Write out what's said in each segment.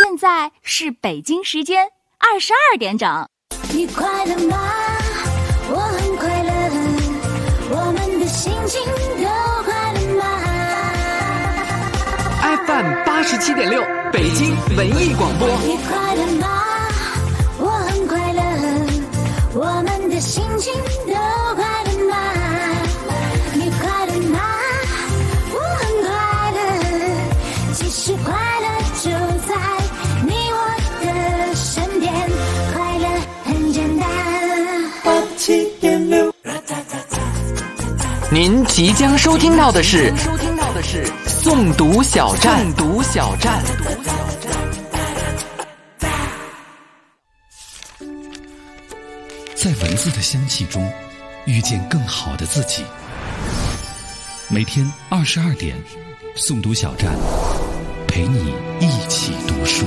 现在是北京时间22点整。 你快乐吗？我很快乐，我们的心情都快乐吗？ FM 87.6北京文艺广播。 你快乐吗？我很快乐，我们的心情都快乐吗？你快乐吗？我很快乐，其实快乐就在你我的身边，快乐很简单。87.6。 您即将收听到的是诵读小站。 在文字的香气中遇见更好的自己。每天22点，诵读小站，陪你一起读书。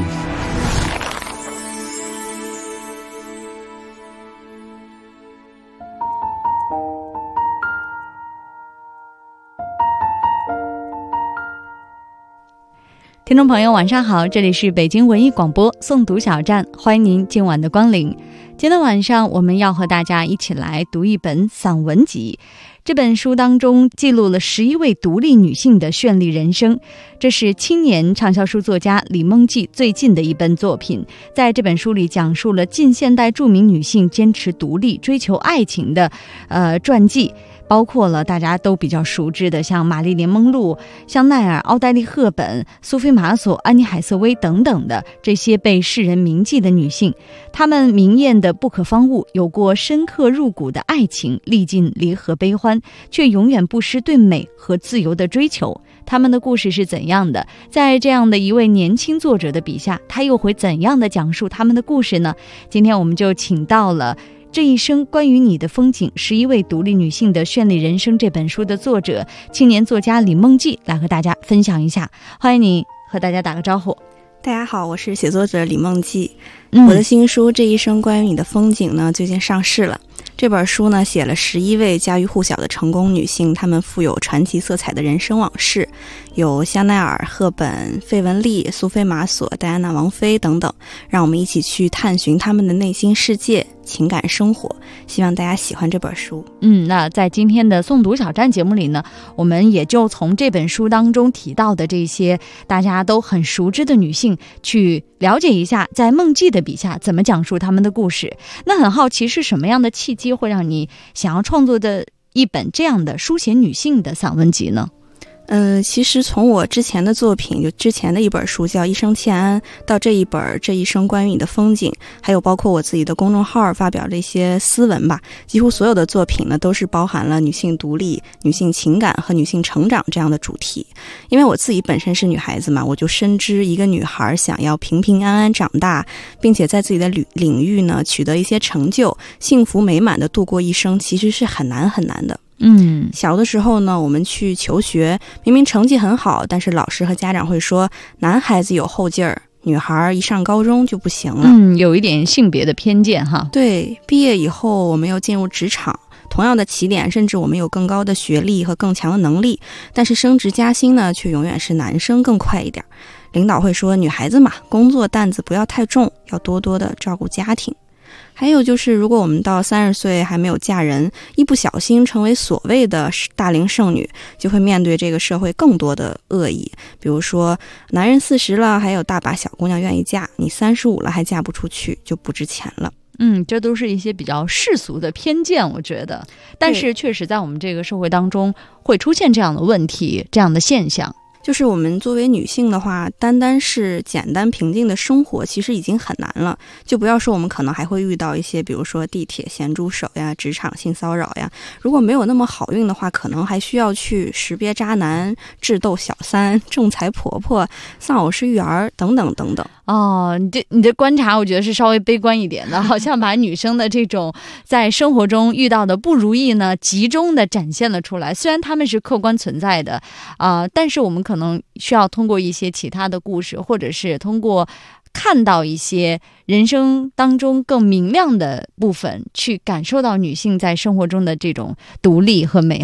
听众朋友晚上好，这里是北京文艺广播诵读小站，欢迎您今晚的光临。今天晚上我们要和大家一起来读一本散文集，这本书当中记录了11位独立女性的绚丽人生，这是青年畅销书作家李梦季最近的一本作品。在这本书里讲述了近现代著名女性坚持独立追求爱情的传记，包括了大家都比较熟知的像玛丽莲梦露、香奈儿、奥黛丽赫本、苏菲玛索、安妮海瑟薇等等的这些被世人铭记的女性，她们明艳的不可方物，有过深刻入骨的爱情，历尽离合悲欢，却永远不失对美和自由的追求。他们的故事是怎样的？在这样的一位年轻作者的笔下，他又会怎样的讲述他们的故事呢？今天我们就请到了这一生关于你的风景，11位独立女性的绚丽人生这本书的作者，青年作家李梦季来和大家分享一下。欢迎你和大家打个招呼。 大家好，我是写作者李梦季。我的新书《这一生关于你的风景》呢，最近上市了。这本书呢，写了11位家喻户晓的成功女性，她们富有传奇色彩的人生往事，有香奈儿、赫本、费雯丽、苏菲玛索、戴安娜王妃等等，让我们一起去探寻她们的内心世界、情感生活。希望大家喜欢这本书。 那在今天的诵读小站节目里呢，我们也就从这本书当中提到的这些大家都很熟知的女性，去了解一下在梦季的笔下怎么讲述她们的故事。那很好奇，是什么样的契机会让你想要创作的一本这样的书写女性的散文集呢？ 其实从我之前的作品，就之前的一本书叫《一生欠安》，到这一本《这一生关于你的风景》，还有包括我自己的公众号发表这些私文吧，几乎所有的作品呢都是包含了女性独立、女性情感和女性成长这样的主题。因为我自己本身是女孩子嘛，我就深知一个女孩想要平平安安长大，并且在自己的领域呢取得一些成就，幸福美满的度过一生，其实是很难很难的。小的时候呢，我们去求学，明明成绩很好，但是老师和家长会说男孩子有后劲儿，女孩一上高中就不行了。 有一点性别的偏见哈。 对，毕业以后我们又进入职场，同样的起点，甚至我们有更高的学历和更强的能力，但是升职加薪呢，却永远是男生更快一点。领导会说女孩子嘛，工作担子不要太重，要多多的照顾家庭。还有就是，如果我们到30岁还没有嫁人，一不小心成为所谓的大龄剩女，就会面对这个社会更多的恶意。比如说，男人40了，还有大把小姑娘愿意嫁，你35了还嫁不出去，就不值钱了。 这都是一些比较世俗的偏见，我觉得。但是确实在我们这个社会当中会出现这样的问题，这样的现象。 就是我们作为女性的话，单单是简单平静的生活其实已经很难了，就不要说我们可能还会遇到一些比如说地铁咸猪手呀、职场性骚扰呀，如果没有那么好运的话，可能还需要去识别渣男、智斗小三、仲裁婆婆、丧偶式育儿等等等等。 你的观察我觉得是稍微悲观一点的，好像把女生的这种在生活中遇到的不如意呢集中的展现了出来。虽然他们是客观存在的但是我们可能需要通过一些其他的故事，或者是通过看到一些人生当中更明亮的部分，去感受到女性在生活中的这种独立和美好。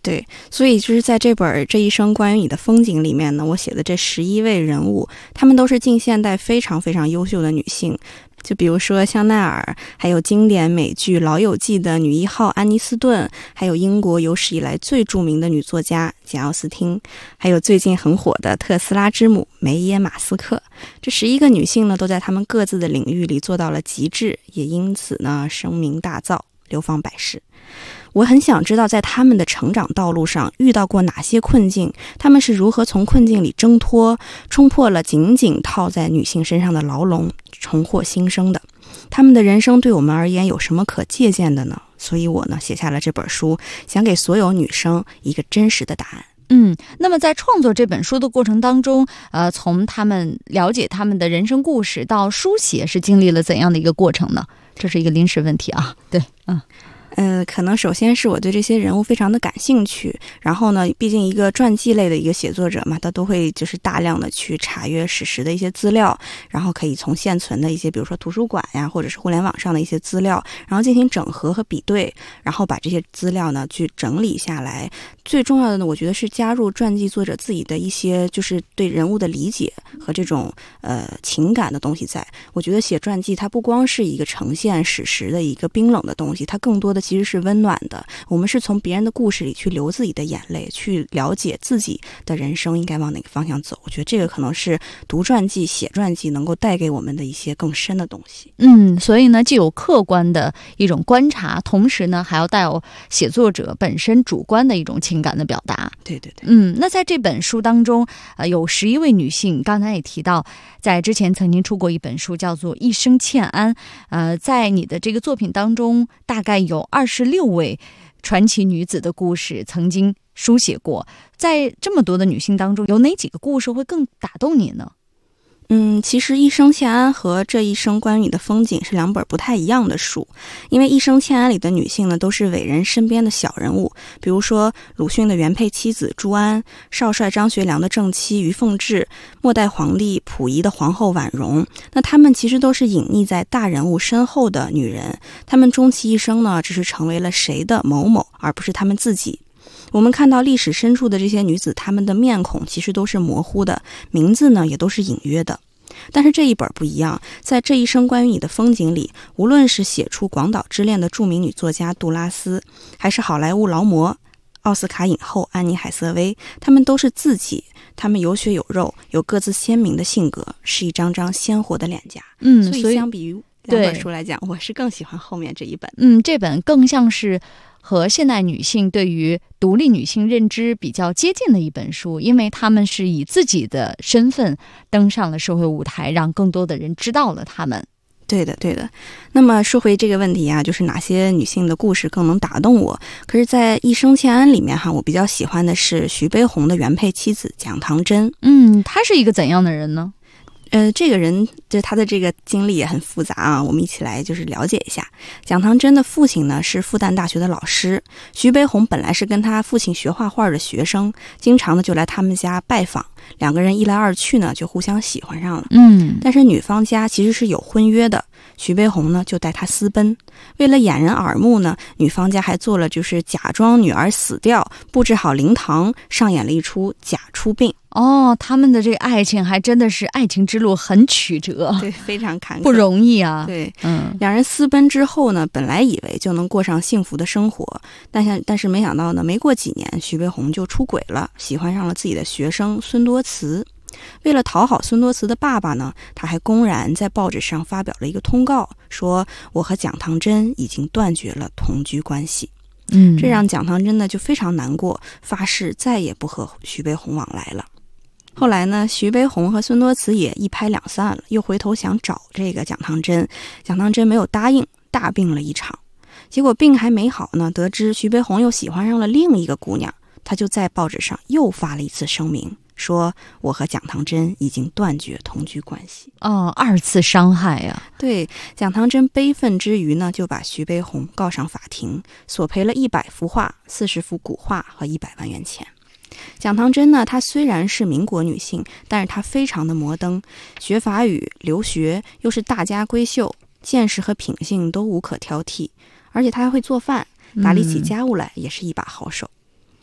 对，所以就是在这一生关于你的风景里面呢，我写的这11位人物，她们都是近现代非常非常优秀的女性。就比如说香奈儿，还有经典美剧《老友记》的女一号安妮斯顿，还有英国有史以来最著名的女作家简奥斯汀，还有最近很火的特斯拉之母梅耶马斯克。这11个女性呢，都在她们各自的领域里做到了极致，也因此呢声名大噪，流芳百世。我很想知道在他们的成长道路上遇到过哪些困境，他们是如何从困境里挣脱，冲破了紧紧套在女性身上的牢笼，重获新生的。他们的人生对我们而言有什么可借鉴的呢？所以我呢写下了这本书，想给所有女生一个真实的答案。 那么在创作这本书的过程当中，从他们了解他们的人生故事到书写，是经历了怎样的一个过程呢？这是一个临时问题啊。对， 可能首先是我对这些人物非常的感兴趣，然后呢，毕竟一个传记类的一个写作者嘛，他都会就是大量的去查阅史实的一些资料，然后可以从现存的一些比如说图书馆呀，或者是互联网上的一些资料，然后进行整合和比对，然后把这些资料呢去整理下来。最重要的呢，我觉得是加入传记作者自己的一些就是对人物的理解和这种情感的东西在。我觉得写传记它不光是一个呈现史实的一个冰冷的东西，它更多的其实是温暖的。我们是从别人的故事里去流自己的眼泪，去了解自己的人生应该往哪个方向走。我觉得这个可能是读传记写传记能够带给我们的一些更深的东西。 所以呢既有客观的一种观察，同时呢还要带有写作者本身主观的一种情感的表达。 对对对。 那在这本书当中有11位女性，刚才也提到在之前曾经出过一本书叫做《一生欠安》，在你的这个作品当中大概有26位传奇女子的故事曾经书写过。在这么多的女性当中，有哪几个故事会更打动你呢？ 其实《一生欠安》和《这一生关于你的风景》是2本不太一样的书，因为《一生欠安》里的女性呢都是伟人身边的小人物，比如说鲁迅的原配妻子朱安，少帅张学良的正妻于凤至，末代皇帝溥仪的皇后婉容。那她们其实都是隐匿在大人物身后的女人，她们终其一生呢只是成为了谁的某某，而不是她们自己。我们看到历史深处的这些女子，她们的面孔其实都是模糊的，名字呢也都是隐约的。但是这一本不一样，在这一生关于你的风景里，无论是写出广岛之恋的著名女作家杜拉斯，还是好莱坞劳模奥斯卡影后安妮海瑟薇，她们都是自己，她们有血有肉，有各自鲜明的性格，是一张张鲜活的脸颊。所以相比于2本书来讲，我是更喜欢后面这一本。 这本更像是和现代女性对于独立女性认知比较接近的一本书，因为她们是以自己的身份登上了社会舞台，让更多的人知道了她们。 对的。那么说回这个问题啊，就是哪些女性的故事更能打动我？可是在《一生欠安》里面我比较喜欢的是徐悲鸿的原配妻子蒋唐珍。 她是一个怎样的人呢？ 这个人就他的这个经历也很复杂啊，我们一起来就是了解一下。蒋唐珍的父亲呢是复旦大学的老师，徐悲鸿本来是跟他父亲学画画的学生，经常呢就来他们家拜访，两个人一来二去呢就互相喜欢上了。但是女方家其实是有婚约的，徐悲鸿呢就带她私奔。为了掩人耳目呢，女方家还做了就是假装女儿死掉，布置好灵堂，上演了一出假出殡。 他们的这个爱情还真的是爱情之路很曲折， 对，非常坎坷， 不容易啊。 对，两人私奔之后呢，本来以为就能过上幸福的生活，但是没想到呢，没过几年，徐悲鸿就出轨了，喜欢上了自己的学生孙多慈。为了讨好孙多慈的爸爸呢，他还公然在报纸上发表了一个通告，说我和蒋唐珍已经断绝了同居关系。这让蒋唐珍呢就非常难过，发誓再也不和徐悲鸿往来了。后来呢，徐悲鸿和孙多慈也一拍两散了，又回头想找这个蒋唐珍，蒋唐珍没有答应，大病了一场。结果病还没好呢，得知徐悲鸿又喜欢上了另一个姑娘，他就在报纸上又发了一次声明，说我和蒋唐珍已经断绝同居关系。 2次伤害呀。 对，蒋唐珍悲愤之余呢，就把徐悲鸿告上法庭，索赔了100幅画、40幅古画和100万元钱。蒋唐珍呢，她虽然是民国女性，但是她非常的摩登，学法语、留学，又是大家闺秀，见识和品性都无可挑剔，而且她还会做饭，打理起家务来也是一把好手。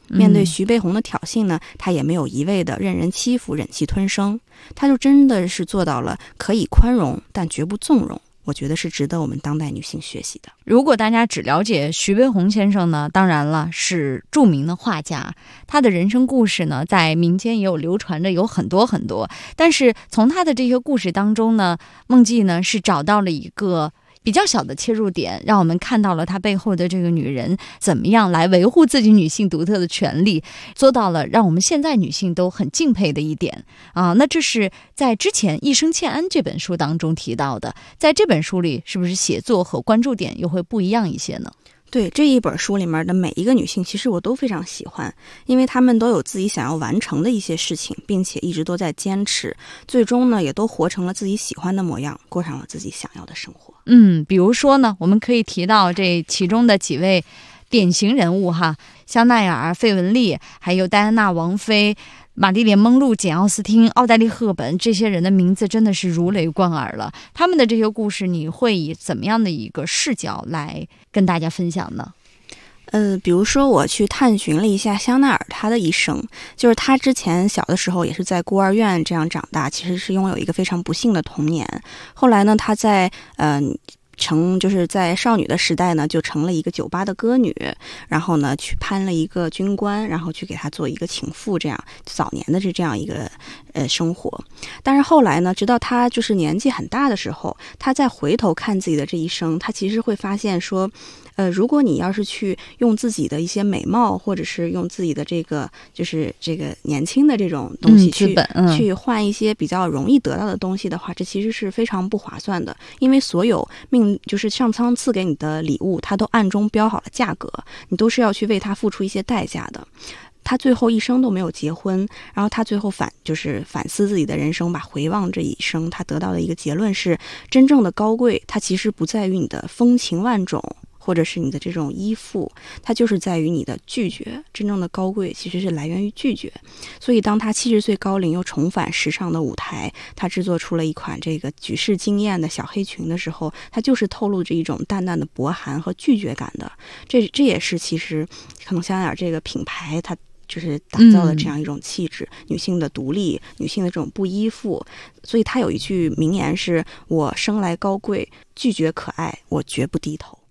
面对徐悲鸿的挑衅呢，她也没有一味的任人欺负、忍气吞声，她就真的是做到了可以宽容，但绝不纵容。我觉得是值得我们当代女性学习的。 如果大家只了解徐悲鸿先生呢，当然了，是著名的画家，他的人生故事呢，在民间也有流传着有很多很多。但是从他的这些故事当中呢，孟季呢是找到了一个比较小的切入点，让我们看到了她背后的这个女人怎么样来维护自己女性独特的权利，做到了让我们现在女性都很敬佩的一点啊。那这是在之前《一生欠安》这本书当中提到的，在这本书里是不是写作和关注点又会不一样一些呢？ 对，这一本书里面的每一个女性，其实我都非常喜欢，因为她们都有自己想要完成的一些事情，并且一直都在坚持，最终呢，也都活成了自己喜欢的模样，过上了自己想要的生活。 比如说呢，我们可以提到这其中的几位典型人物哈，香奈儿、费雯丽，还有戴安娜王妃、玛丽莲·梦露、简·奥斯汀、奥黛丽·赫本，这些人的名字真的是如雷贯耳了。他们的这些故事，你会以怎么样的一个视角来跟大家分享呢？ 比如说我去探寻了一下香奈儿她的一生，就是她之前小的时候也是在孤儿院这样长大，其实是拥有一个非常不幸的童年。后来呢，她在就是在少女的时代呢，就成了一个酒吧的歌女，然后呢去攀了一个军官，然后去给他做一个情妇，这样早年的这样一个生活。但是后来呢，直到他就是年纪很大的时候，他再回头看自己的这一生，他其实会发现说，如果你要是去用自己的一些美貌，或者是用自己的这个就是这个年轻的这种东西去换一些比较容易得到的东西的话，这其实是非常不划算的，因为所有就是上苍赐给你的礼物，它都暗中标好了价格，你都是要去为它付出一些代价的。他最后一生都没有结婚，然后他最后反思自己的人生吧，回望这一生，他得到的一个结论是，真正的高贵，它其实不在于你的风情万种，或者是你的这种依附，它就是在于你的拒绝。真正的高贵其实是来源于拒绝。所以当他70岁高龄又重返时尚的舞台，他制作出了一款这个举世惊艳的小黑裙的时候，他就是透露着一种淡淡的薄寒和拒绝感的。这也是其实可能香奈儿这个品牌它就是打造的这样一种气质，女性的独立，女性的这种不依附。所以他有一句名言是，我生来高贵，拒绝可爱，我绝不低头。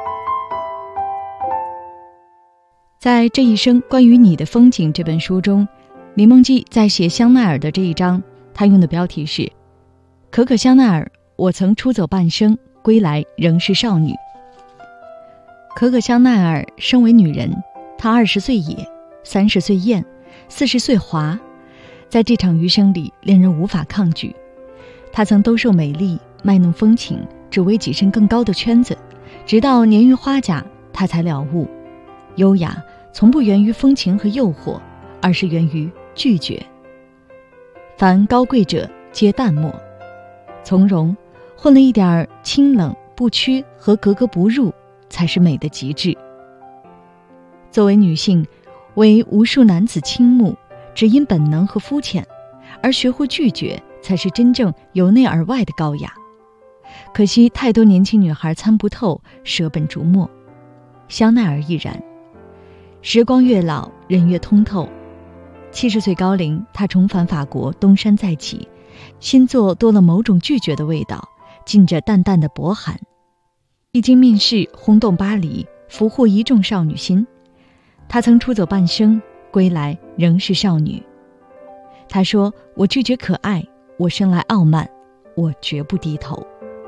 在这一生关于你的风景这本书中，李梦季在写香奈儿的这一章，他用的标题是可可香奈儿，我曾出走半生，归来仍是少女。可可香奈儿身为女人，她20岁野，30岁艳，40岁华，在这场余生里令人无法抗拒。她曾兜售美丽，卖弄风情，只为跻身更高的圈子，直到年逾花甲，她才了悟，优雅从不源于风情和诱惑，而是源于拒绝。凡高贵者皆淡漠，从容，混了一点清冷不屈和格格不入，才是美的极致。作为女性，为无数男子倾慕，只因本能和肤浅，而学会拒绝，才是真正由内而外的高雅。可惜太多年轻女孩参不透，舍本逐末，香奈儿亦然。时光越老，人越通透。70岁高龄，她重返法国，东山再起，新作多了某种拒绝的味道，浸着淡淡的薄寒。一经面世，轰动巴黎，俘获一众少女心。她曾出走半生，归来仍是少女。她说，我拒绝可爱，我生来傲慢，我绝不低头。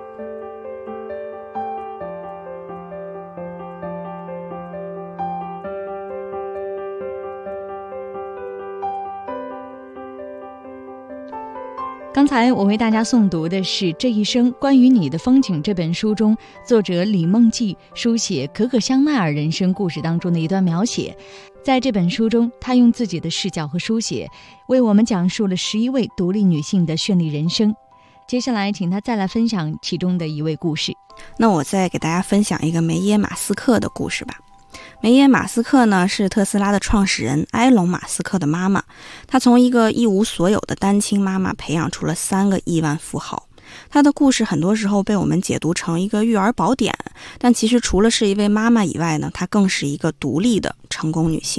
刚才我为大家诵读的是《这一生关于你的风景》这本书中，作者李梦季书写可可香奈儿人生故事当中的一段描写。在这本书中，她用自己的视角和书写，为我们讲述了11位独立女性的绚丽人生。接下来，请她再来分享其中的一位故事。 那我再给大家分享一个梅耶马斯克的故事吧。梅耶马斯克呢，是特斯拉的创始人埃隆马斯克的妈妈。她从一个一无所有的单亲妈妈培养出了3个亿万富豪。她的故事很多时候被我们解读成一个育儿宝典，但其实除了是一位妈妈以外呢，她更是一个独立的成功女性。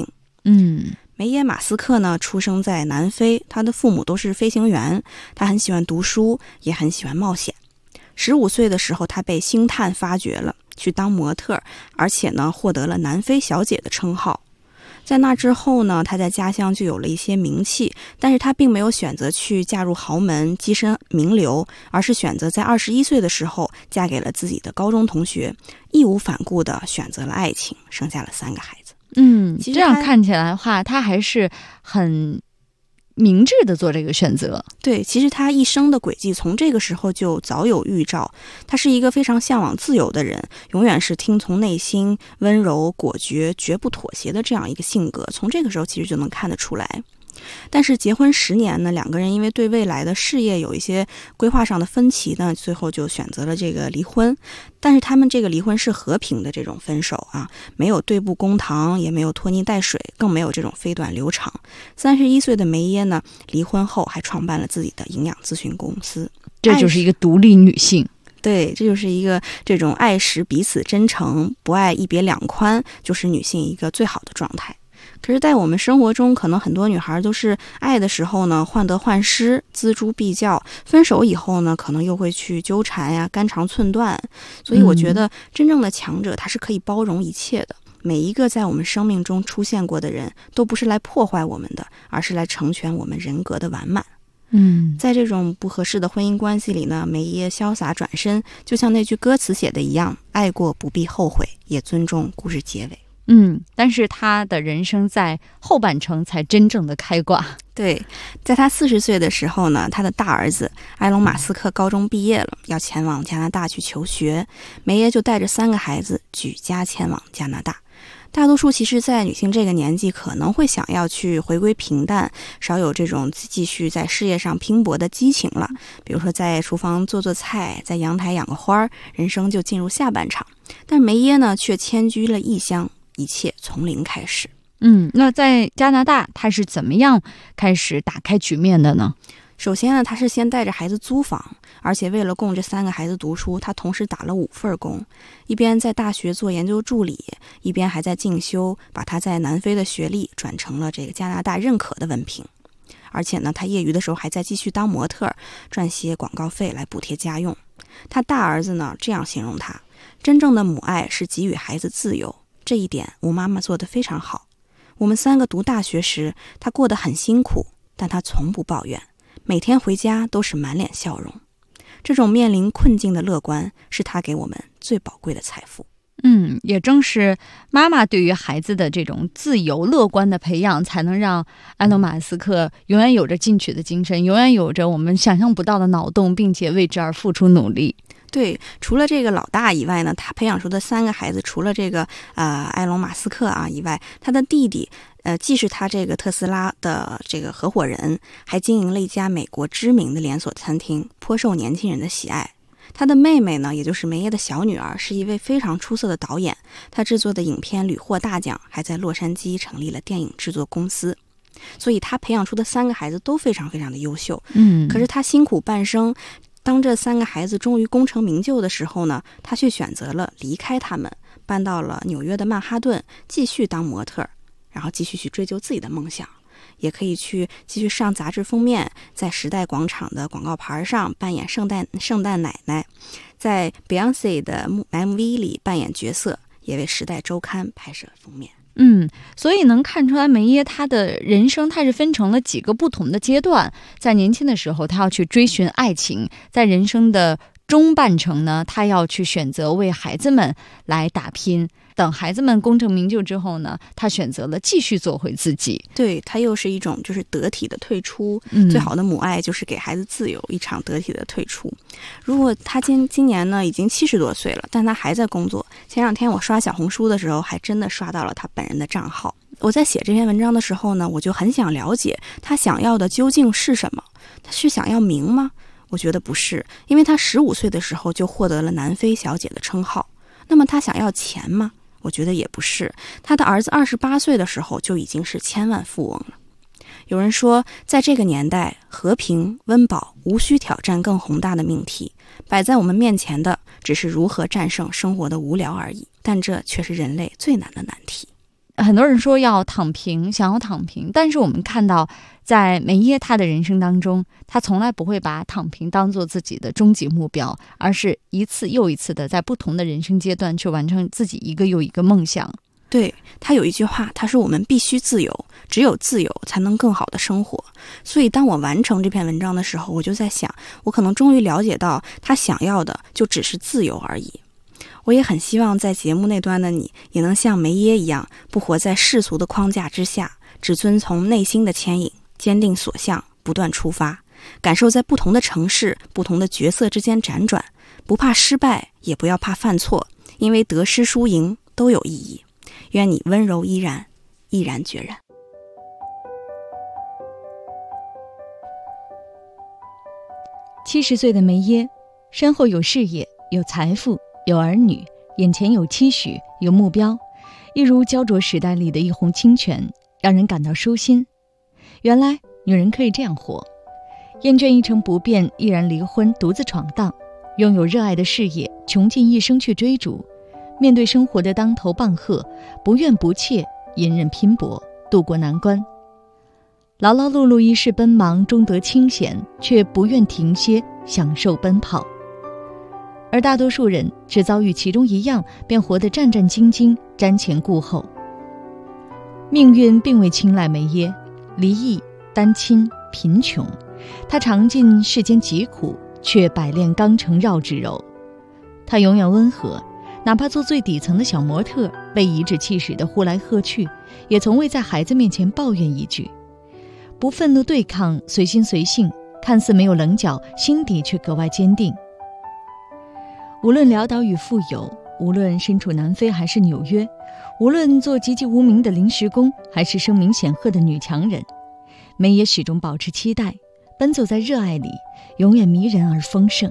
梅耶马斯克呢，出生在南非，他的父母都是飞行员，他很喜欢读书，也很喜欢冒险。15岁的时候，他被星探发掘了，去当模特，而且呢，获得了南非小姐的称号。在那之后呢，他在家乡就有了一些名气，但是他并没有选择去嫁入豪门，跻身名流，而是选择在21岁的时候嫁给了自己的高中同学，义无反顾地选择了爱情，生下了3个孩子。 这样看起来的话，他还是很明智的做这个选择。 对，其实他一生的轨迹从这个时候就早有预兆。他是一个非常向往自由的人，永远是听从内心，温柔果决，绝不妥协的这样一个性格，从这个时候其实就能看得出来。但是结婚10年呢，2个人因为对未来的事业有一些规划上的分歧呢，最后就选择了这个离婚。但是他们这个离婚是和平的这种分手啊，没有对簿公堂，也没有拖泥带水，更没有这种飞短流长。31岁的梅耶呢，离婚后还创办了自己的营养咨询公司， 这就是一个独立女性。 对，这就是一个这种爱时彼此真诚，不爱一别两宽，就是女性一个最好的状态。可是在我们生活中，可能很多女孩都是爱的时候呢患得患失，锱铢必较，分手以后呢可能又会去纠缠呀，肝肠寸断。所以我觉得真正的强者他是可以包容一切的。每一个在我们生命中出现过的人都不是来破坏我们的，而是来成全我们人格的完满。在这种不合适的婚姻关系里呢，梅耶潇洒转身，就像那句歌词写的一样，爱过不必后悔，也尊重故事结尾。 但是他的人生在后半程才真正的开挂。 对，在他40岁的时候呢，他的大儿子埃隆·马斯克高中毕业了，要前往加拿大去求学，梅耶就带着3个孩子举家前往加拿大。大多数其实在女性这个年纪可能会想要去回归平淡，少有这种继续在事业上拼搏的激情了，比如说在厨房做做菜，在阳台养个花，人生就进入下半场。但梅耶呢却迁居了异乡，一切从零开始。 那在加拿大他是怎么样开始打开局面的呢？ 首先呢，他是先带着孩子租房，而且为了供这3个孩子读书，他同时打了5份工，一边在大学做研究助理，一边还在进修，把他在南非的学历转成了这个加拿大认可的文凭。而且呢，他业余的时候还在继续当模特，赚些广告费来补贴家用。他大儿子呢这样形容他：真正的母爱是给予孩子自由，这一点我妈妈做得非常好。我们3个读大学时，他过得很辛苦，但他从不抱怨，每天回家都是满脸笑容。这种面临困境的乐观，是他给我们最宝贵的财富。 也正是妈妈对于孩子的这种自由乐观的培养，才能让埃隆·马斯克永远有着进取的精神，永远有着我们想象不到的脑洞，并且为之而付出努力。 对，除了这个老大以外呢，他培养出的3个孩子，除了这个埃隆·马斯克以外，他的弟弟既是他这个特斯拉的这个合伙人，还经营了一家美国知名的连锁餐厅，颇受年轻人的喜爱。他的妹妹呢，也就是梅耶的小女儿，是一位非常出色的导演，她制作的影片屡获大奖，还在洛杉矶成立了电影制作公司。所以他培养出的3个孩子都非常非常的优秀。可是他辛苦半生，当这3个孩子终于功成名就的时候呢，他却选择了离开他们，搬到了纽约的曼哈顿，继续当模特，然后继续去追求自己的梦想。也可以去继续上杂志封面，在时代广场的广告牌上扮演圣诞奶奶，在 Beyonce 的 MV 里扮演角色，也为时代周刊拍摄封面。 所以能看出来梅耶他的人生他是分成了几个不同的阶段。在年轻的时候他要去追寻爱情，在人生的中半程呢，他要去选择为孩子们来打拼，等孩子们功成名就之后呢，他选择了继续做回自己。 对，他又是一种就是得体的退出。最好的母爱就是给孩子自由，一场得体的退出。如果他今年呢已经70多岁了，但他还在工作。前2天我刷小红书的时候，还真的刷到了他本人的账号。我在写这篇文章的时候呢，我就很想了解他想要的究竟是什么。他是想要名吗？我觉得不是，因为他15岁的时候就获得了南非小姐的称号。那么他想要钱吗？我觉得也不是，他的儿子28岁的时候就已经是千万富翁了。有人说，在这个年代，和平温饱无需挑战更宏大的命题，摆在我们面前的只是如何战胜生活的无聊而已，但这却是人类最难的难题。 很多人说要躺平，想要躺平，但是我们看到在梅耶他的人生当中，他从来不会把躺平当做自己的终极目标，而是一次又一次的在不同的人生阶段去完成自己一个又一个梦想。 对，他有一句话，他说我们必须自由，只有自由才能更好的生活。所以当我完成这篇文章的时候，我就在想，我可能终于了解到他想要的就只是自由而已。我也很希望在节目那端的你也能像梅耶一样，不活在世俗的框架之下，只遵从内心的牵引，坚定所向，不断出发，感受在不同的城市、不同的角色之间辗转，不怕失败，也不要怕犯错，因为得失输赢都有意义。愿你温柔依然，毅然决然。 70岁的梅耶，身后有事业，有财富，有儿女，眼前有期许，有目标，一如焦灼时代里的一泓清泉，让人感到舒心。原来女人可以这样活，厌倦一成不变，毅然离婚，独自闯荡，拥有热爱的事业，穷尽一生去追逐，面对生活的当头棒喝，不怨不怯，隐忍拼搏，渡过难关。劳劳碌碌一世奔忙，终得清闲，却不愿停歇，享受奔跑。而大多数人只遭遇其中一样，便活得战战兢兢，瞻前顾后。命运并未青睐梅耶，离异、单亲、贫穷，她尝尽世间疾苦，却百炼钢成绕指柔。她永远温和，哪怕做最底层的小模特，被颐指气使的呼来喝去，也从未在孩子面前抱怨一句。不愤怒对抗，随心随性，看似没有棱角，心底却格外坚定。无论潦倒与富有，无论身处南非还是纽约，无论做籍籍无名的临时工，还是声名显赫的女强人，梅耶始终保持期待，奔走在热爱里，永远迷人而丰盛。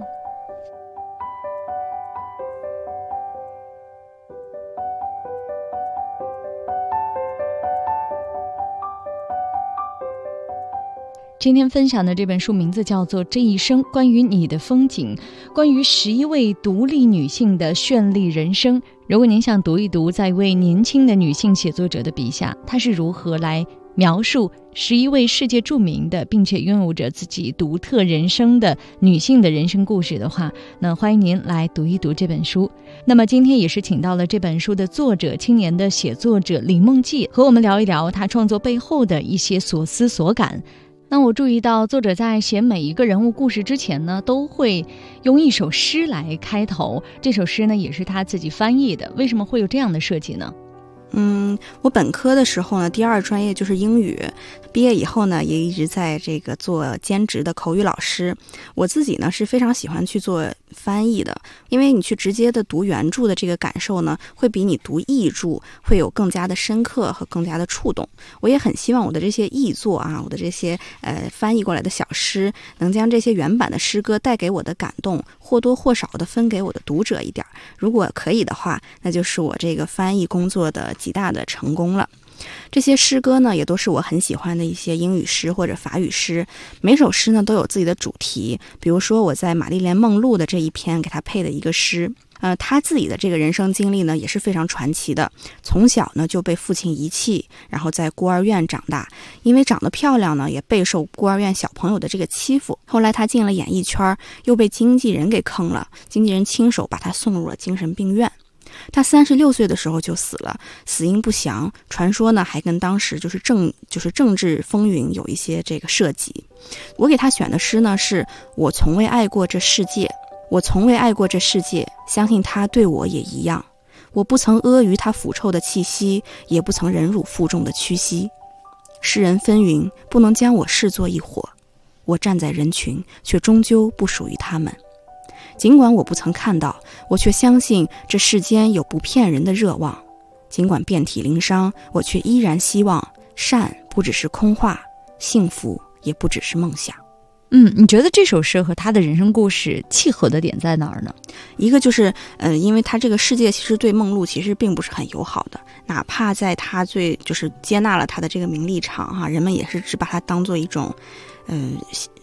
今天分享的这本书名字叫做《这一生关于你的风景》，关于11位独立女性的绚丽人生。如果您想读一读在一位年轻的女性写作者的笔下，她是如何来描述11位世界著名的并且拥有着自己独特人生的女性的人生故事的话，那欢迎您来读一读这本书。那么今天也是请到了这本书的作者，青年的写作者李梦季，和我们聊一聊她创作背后的一些所思所感。那我注意到作者在写每一个人物故事之前呢，都会用一首诗来开头，这首诗呢也是他自己翻译的。为什么会有这样的设计呢？ 我本科的时候呢，第二专业就是英语，毕业以后呢，也一直在这个做兼职的口语老师。我自己呢是非常喜欢去做翻译的，因为你去直接的读原著的这个感受呢，会比你读译著会有更加的深刻和更加的触动。我也很希望我的这些译作啊，我的这些翻译过来的小诗，能将这些原版的诗歌带给我的感动，或多或少的分给我的读者一点。如果可以的话，那就是我这个翻译工作的极大的成功了。这些诗歌呢，也都是我很喜欢的一些英语诗或者法语诗。每首诗呢都有自己的主题，比如说我在玛丽莲梦露的这一篇给她配的一个诗，她自己的这个人生经历呢也是非常传奇的。从小呢就被父亲遗弃，然后在孤儿院长大，因为长得漂亮呢，也备受孤儿院小朋友的这个欺负。后来她进了演艺圈，又被经纪人给坑了，经纪人亲手把她送入了精神病院。他36岁的时候就死了，死因不详，传说呢还跟当时就是政治风云有一些这个涉及。我给他选的诗呢是我从未爱过这世界，我从未爱过这世界，相信他对我也一样。我不曾阿谀他腐臭的气息，也不曾忍辱负重的屈膝。世人纷纭，不能将我视作一伙，我站在人群，却终究不属于他们。尽管我不曾看到，我却相信这世间有不骗人的热望。尽管遍体鳞伤，我却依然希望善不只是空话，幸福也不只是梦想。 你觉得这首诗和他的人生故事契合的点在哪儿呢？ 一个就是因为他这个世界其实对梦露其实并不是很友好的，哪怕在他就是接纳了他的这个名利场人们也是只把他当做一种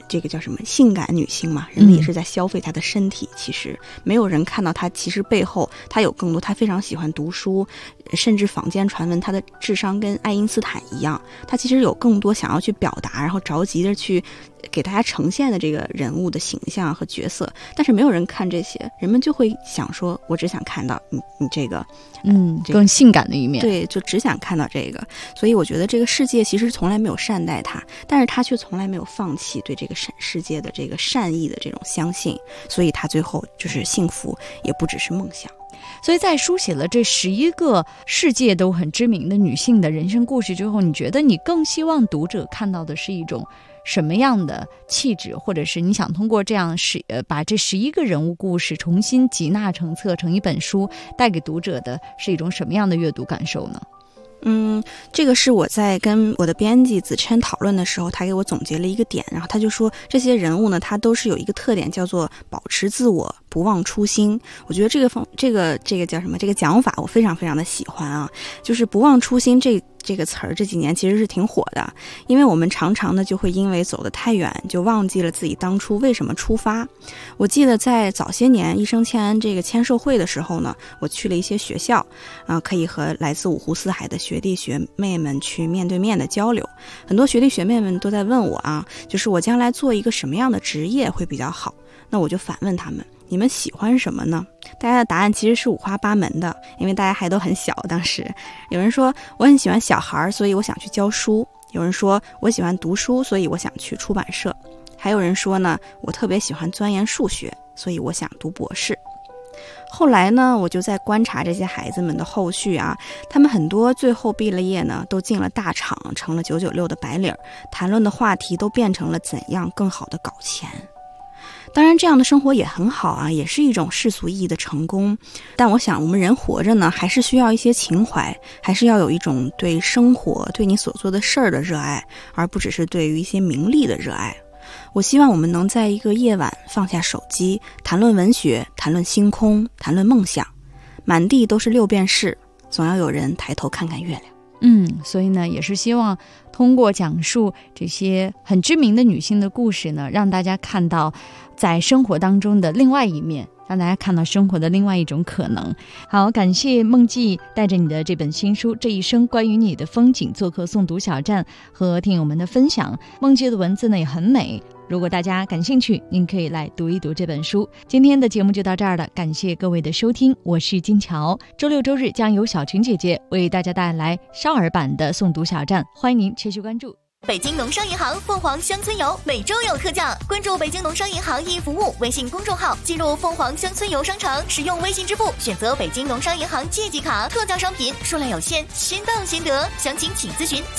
这个叫什么性感女性嘛，人们也是在消费她的身体，其实没有人看到她其实背后她有更多，她非常喜欢读书，甚至坊间传闻她的智商跟爱因斯坦一样，她其实有更多想要去表达，然后着急的去给大家呈现的这个人物的形象和角色，但是没有人看这些，人们就会想说我只想看到你这个更性感的一面， 对，就只想看到这个。所以我觉得这个世界其实从来没有善待他，但是他却从来没有放弃对这个世界的这个善意的这种相信，所以他最后就是幸福也不只是梦想。 所以在书写了这11个世界都很知名的女性的人生故事之后，你觉得你更希望读者看到的是一种什么样的气质，或者是你想通过这样把这11个人物故事重新集纳成册成一本书，带给读者的是一种什么样的阅读感受呢？ 这个是我在跟我的编辑子琛讨论的时候，他给我总结了一个点，然后他就说这些人物呢，他都是有一个特点，叫做保持自我，不忘初心。我觉得这个叫什么？这个讲法我非常非常的喜欢啊，就是不忘初心这个词儿这几年其实是挺火的，因为我们常常呢就会因为走得太远，就忘记了自己当初为什么出发。我记得在早些年一生欠安这个签售会的时候呢，我去了一些学校可以和来自五湖四海的学弟学妹们去面对面的交流。很多学弟学妹们都在问我就是我将来做一个什么样的职业会比较好。那我就反问他们，你们喜欢什么呢？大家的答案其实是五花八门的，因为大家还都很小。当时有人说我很喜欢小孩，所以我想去教书；有人说我喜欢读书，所以我想去出版社；还有人说呢，我特别喜欢钻研数学，所以我想读博士。后来呢，我就在观察这些孩子们的后续他们很多最后毕了业呢，都进了大厂，成了996的白领，谈论的话题都变成了怎样更好的搞钱。当然这样的生活也很好也是一种世俗意义的成功，但我想我们人活着呢，还是需要一些情怀，还是要有一种对生活对你所做的事儿的热爱，而不只是对于一些名利的热爱。我希望我们能在一个夜晚放下手机，谈论文学，谈论星空，谈论梦想。满地都是六便士，总要有人抬头看看月亮。 所以呢，也是希望通过讲述这些很知名的女性的故事呢，让大家看到在生活当中的另外一面，让大家看到生活的另外一种可能。好，感谢梦记带着你的这本新书《这一生关于你的风景》做客诵读小站和听友们的分享。梦记的文字呢也很美，如果大家感兴趣，您可以来读一读这本书。今天的节目就到这儿了，感谢各位的收听，我是金乔。周六周日将由小群姐姐为大家带来少儿版的诵读小站，欢迎您持续关注。 北京农商银行凤凰乡村游每周有特价，关注北京农商银行易服务微信公众号，进入凤凰乡村游商城，使用微信支付选择北京农商银行借记卡，特价商品数量有限，先到先得，详情请咨询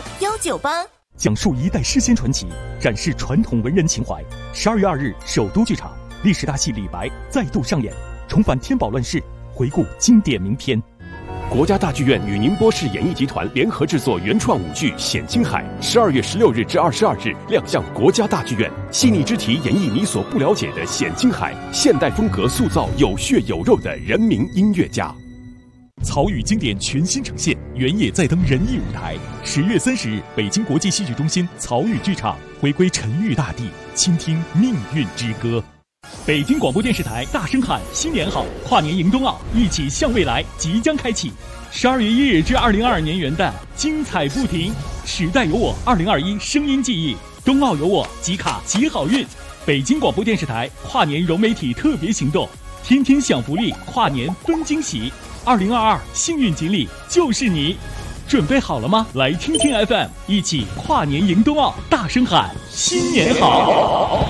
96198。 讲述一代诗仙传奇，展示传统文人情怀。12月2日，首都剧场历史大戏《李白》再度上演，重返天宝乱世，回顾经典名篇。 国家大剧院与宁波市演艺集团联合制作原创舞剧《显青海》，12月16日至22日亮相国家大剧院，细腻之题演绎你所不了解的显青海，现代风格塑造有血有肉的人民音乐家。 曹禺经典全新呈现，原野再登人艺舞台。10月30日，北京国际戏剧中心曹禺剧场回归沉郁大地，倾听命运之歌。北京广播电视台大声喊新年好，跨年迎冬奥，一起向未来即将开启。12月1日至2022年元旦，精彩不停。时代有我2021声音记忆，冬奥有我，集卡集好运。北京广播电视台跨年融媒体特别行动，天天享福利，跨年分惊喜。2022幸运锦鲤就是你，准备好了吗？来听听 FM， 一起跨年迎冬奥，大声喊新年好。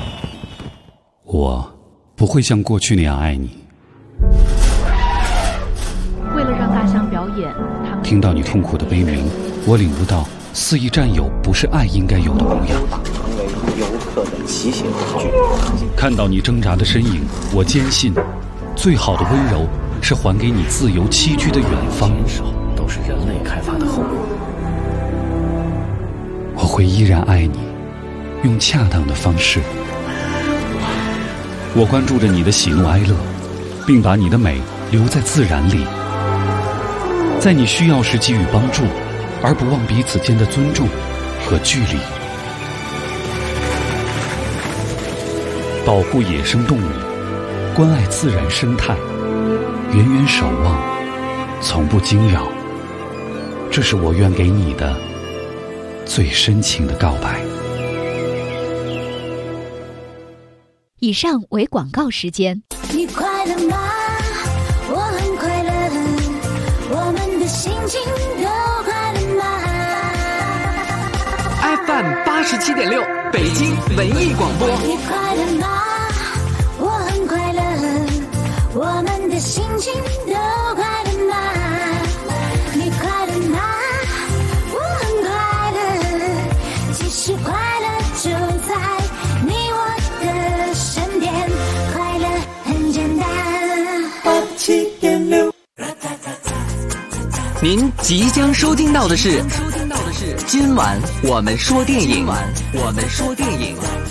我不会像过去那样爱你。 为了让大象表演，他们听到你痛苦的悲鸣，我领悟到肆意占有不是爱应该有的模样。 成为游客的骑行工具。 看到你挣扎的身影，我坚信，最好的温柔是还给你自由栖居的远方。 都是人类开发的后果。 我会依然爱你，用恰当的方式。我关注着你的喜怒哀乐，并把你的美留在自然里，在你需要时给予帮助，而不忘彼此间的尊重和距离。 保护野生动物，关爱自然生态，远远守望，从不惊扰。这是我愿给你的最深情的告白。 以上为广告时间。 你快乐吗？我很快乐，我们的心情都快乐吗 ？FM 87.6，北京文艺广播。 你快乐吗？我很快乐，我们的心情都快乐吗？你快乐吗？我很快乐，其实快乐就在你我的身边，快乐很简单。87.6。 您即将收听到的是今晚我们说电影。